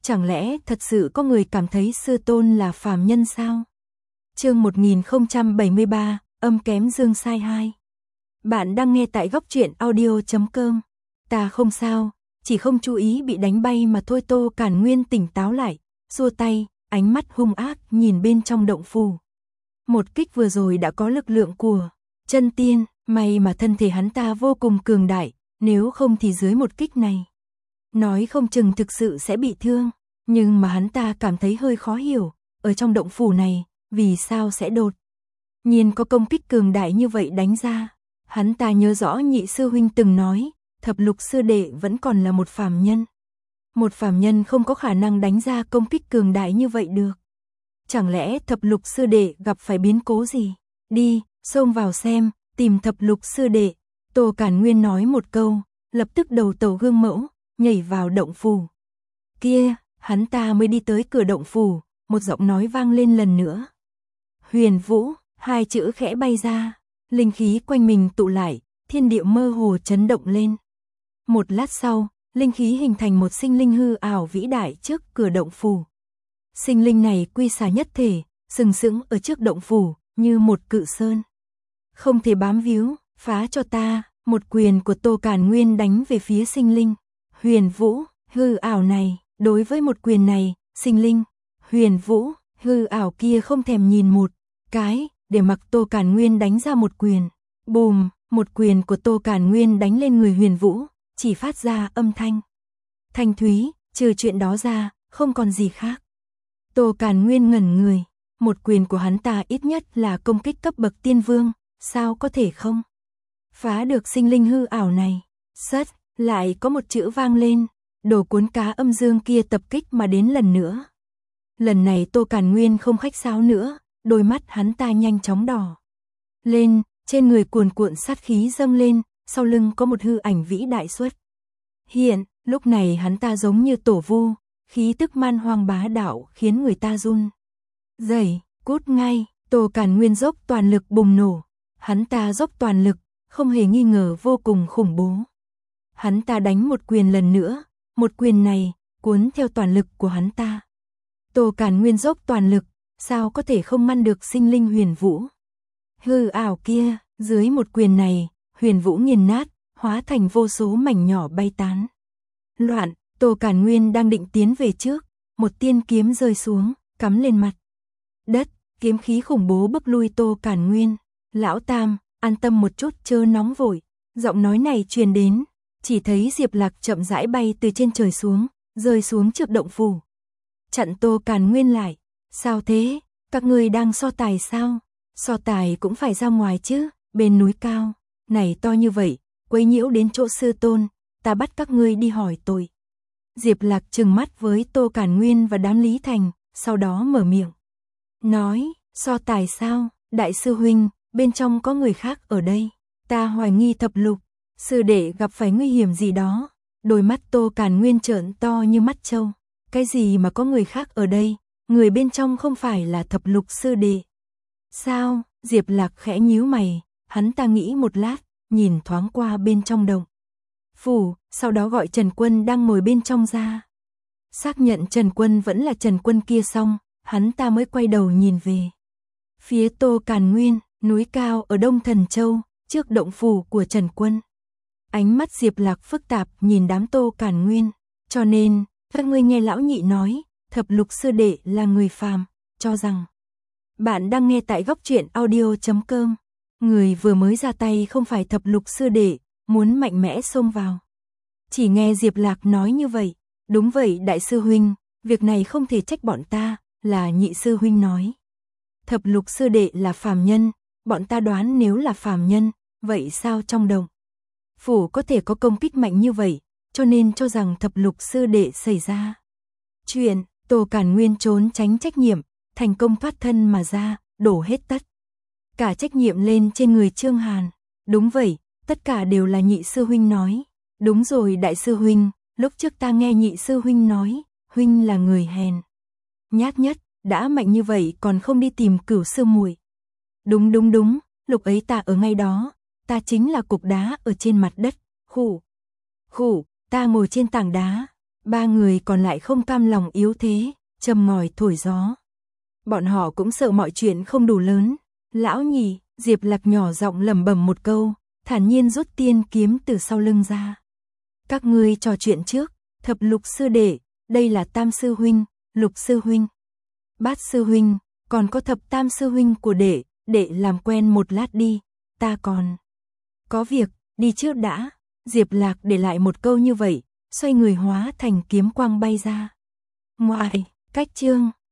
Chẳng lẽ thật sự có người cảm thấy sư tôn là phàm nhân sao? Chương 1073, âm kém dương sai 2. Bạn đang nghe tại góc truyện audio.com. Ta không sao, chỉ không chú ý bị đánh bay mà thôi. Tô Cản Nguyên tỉnh táo lại, xua tay, ánh mắt hung ác nhìn bên trong động phủ. Một kích vừa rồi đã có lực lượng của chân tiên, may mà thân thể hắn ta vô cùng cường đại, nếu không thì dưới một kích này, nói không chừng thực sự sẽ bị thương. Nhưng mà hắn ta cảm thấy hơi khó hiểu, ở trong động phủ này, vì sao sẽ đột nhiên có công kích cường đại như vậy đánh ra. Hắn ta nhớ rõ nhị sư huynh từng nói, thập lục sư đệ vẫn còn là một phàm nhân. Một phàm nhân không có khả năng đánh ra công kích cường đại như vậy được. Chẳng lẽ thập lục sư đệ gặp phải biến cố gì? Đi, xông vào xem, tìm thập lục sư đệ. Tô Cản Nguyên nói một câu, lập tức đầu tàu gương mẫu, nhảy vào động phủ. Kia, hắn ta mới đi tới cửa động phủ, một giọng nói vang lên lần nữa. Huyền Vũ, hai chữ khẽ bay ra, linh khí quanh mình tụ lại, thiên địa mơ hồ chấn động lên. Một lát sau, linh khí hình thành một sinh linh hư ảo vĩ đại trước cửa động phủ. Sinh linh này quy xà nhất thể, sừng sững ở trước động phủ, như một cự sơn. Không thể bám víu, phá cho ta. Một quyền của Tô Cản Nguyên đánh về phía sinh linh Huyền Vũ hư ảo này. Đối với một quyền này, sinh linh Huyền Vũ hư ảo kia không thèm nhìn một cái, để mặc Tô Cản Nguyên đánh ra một quyền. Bùm, một quyền của Tô Cản Nguyên đánh lên người Huyền Vũ, chỉ phát ra âm thanh thanh thúy, trừ chuyện đó ra, không còn gì khác. Tô Cản Nguyên ngẩn người, một quyền của hắn ta ít nhất là công kích cấp bậc tiên vương, sao có thể không phá được sinh linh hư ảo này. Sất, lại có một chữ vang lên, đồ cuốn cá âm dương kia tập kích mà đến lần nữa. Lần này Tô Cản Nguyên không khách sáo nữa, đôi mắt hắn ta nhanh chóng đỏ lên, trên người cuồn cuộn sát khí dâng lên, sau lưng có một hư ảnh vĩ đại xuất hiện. Lúc này hắn ta giống như tổ vu, khí tức man hoang bá đạo khiến người ta run rẩy. Cút ngay. Tô Cản Nguyên dốc toàn lực bùng nổ. Hắn ta dốc toàn lực, không hề nghi ngờ vô cùng khủng bố. Hắn ta đánh một quyền lần nữa, một quyền này cuốn theo toàn lực của hắn ta. Tô Cản Nguyên dốc toàn lực, sao có thể không ngăn được sinh linh Huyền Vũ hư ảo kia. Dưới một quyền này, Huyền Vũ nghiền nát, hóa thành vô số mảnh nhỏ bay tán loạn. Tô Cản Nguyên đang định tiến về trước, một tiên kiếm rơi xuống, cắm lên mặt đất, kiếm khí khủng bố bức lui Tô Cản Nguyên. Lão Tam, an tâm một chút, chớ nóng vội. Giọng nói này truyền đến, chỉ thấy Diệp Lạc chậm rãi bay từ trên trời xuống, rơi xuống trước động phủ, chặn Tô Cản Nguyên lại. Sao thế, các ngươi đang so tài sao? So tài cũng phải ra ngoài chứ, bên núi cao này to như vậy, quấy nhiễu đến chỗ sư tôn, ta bắt các ngươi đi hỏi tội. Diệp Lạc trừng mắt với Tô Cản Nguyên và đám Lý Thành, sau đó mở miệng nói, so tài sao? Đại sư huynh, bên trong có người khác ở đây, ta hoài nghi thập lục sư đệ gặp phải nguy hiểm gì đó. Đôi mắt Tô Cản Nguyên trợn to như mắt trâu. Cái gì mà có người khác ở đây? Người bên trong không phải là thập lục sư đệ sao? Diệp Lạc khẽ nhíu mày, hắn ta nghĩ một lát, nhìn thoáng qua bên trong động phủ, sau đó gọi Trần Quân đang ngồi bên trong ra. Xác nhận Trần Quân vẫn là Trần Quân kia xong, hắn ta mới quay đầu nhìn về phía Tô Cản Nguyên. Núi cao ở Đông Thần Châu, trước động phủ của Trần Quân. Ánh mắt Diệp Lạc phức tạp nhìn đám Tô Cản Nguyên. Cho nên, các ngươi nghe lão nhị nói, thập lục sư đệ là người phàm, cho rằng bạn đang nghe tại góc truyện audio.com. Người vừa mới ra tay không phải thập lục sư đệ, muốn mạnh mẽ xông vào. Chỉ nghe Diệp Lạc nói như vậy. Đúng vậy đại sư huynh, việc này không thể trách bọn ta, là nhị sư huynh nói. Thập lục sư đệ là phàm nhân, bọn ta đoán nếu là phàm nhân, vậy sao trong động phủ có thể có công kích mạnh như vậy, cho nên cho rằng thập lục sư đệ xảy ra chuyện. Tô Cản Nguyên trốn tránh trách nhiệm, thành công thoát thân mà ra, đổ hết tất cả trách nhiệm lên trên người Trương Hàn. Đúng vậy, tất cả đều là nhị sư huynh nói. Đúng rồi đại sư huynh, lúc trước ta nghe nhị sư huynh nói, huynh là người hèn nhát nhất, đã mạnh như vậy còn không đi tìm Cửu sư muội. Đúng, lúc ấy ta ở ngay đó, ta chính là cục đá ở trên mặt đất. Khủ, ta ngồi trên tảng đá, Ba người còn lại không cam lòng yếu thế, châm ngòi thổi gió. Bọn họ cũng sợ mọi chuyện không đủ lớn. Lão nhị, Diệp Lạc nhỏ giọng lẩm bẩm một câu, thản nhiên rút tiên kiếm từ sau lưng ra. Các ngươi trò chuyện trước, Thập Lục sư đệ, đây là Tam sư huynh, Lục sư huynh, Bát sư huynh, còn có Thập Tam sư huynh của đệ làm quen một lát đi, ta còn có việc, đi trước đã. Diệp Lạc để lại một câu như vậy, xoay người hóa thành kiếm quang bay ra. Ngoài, cách chương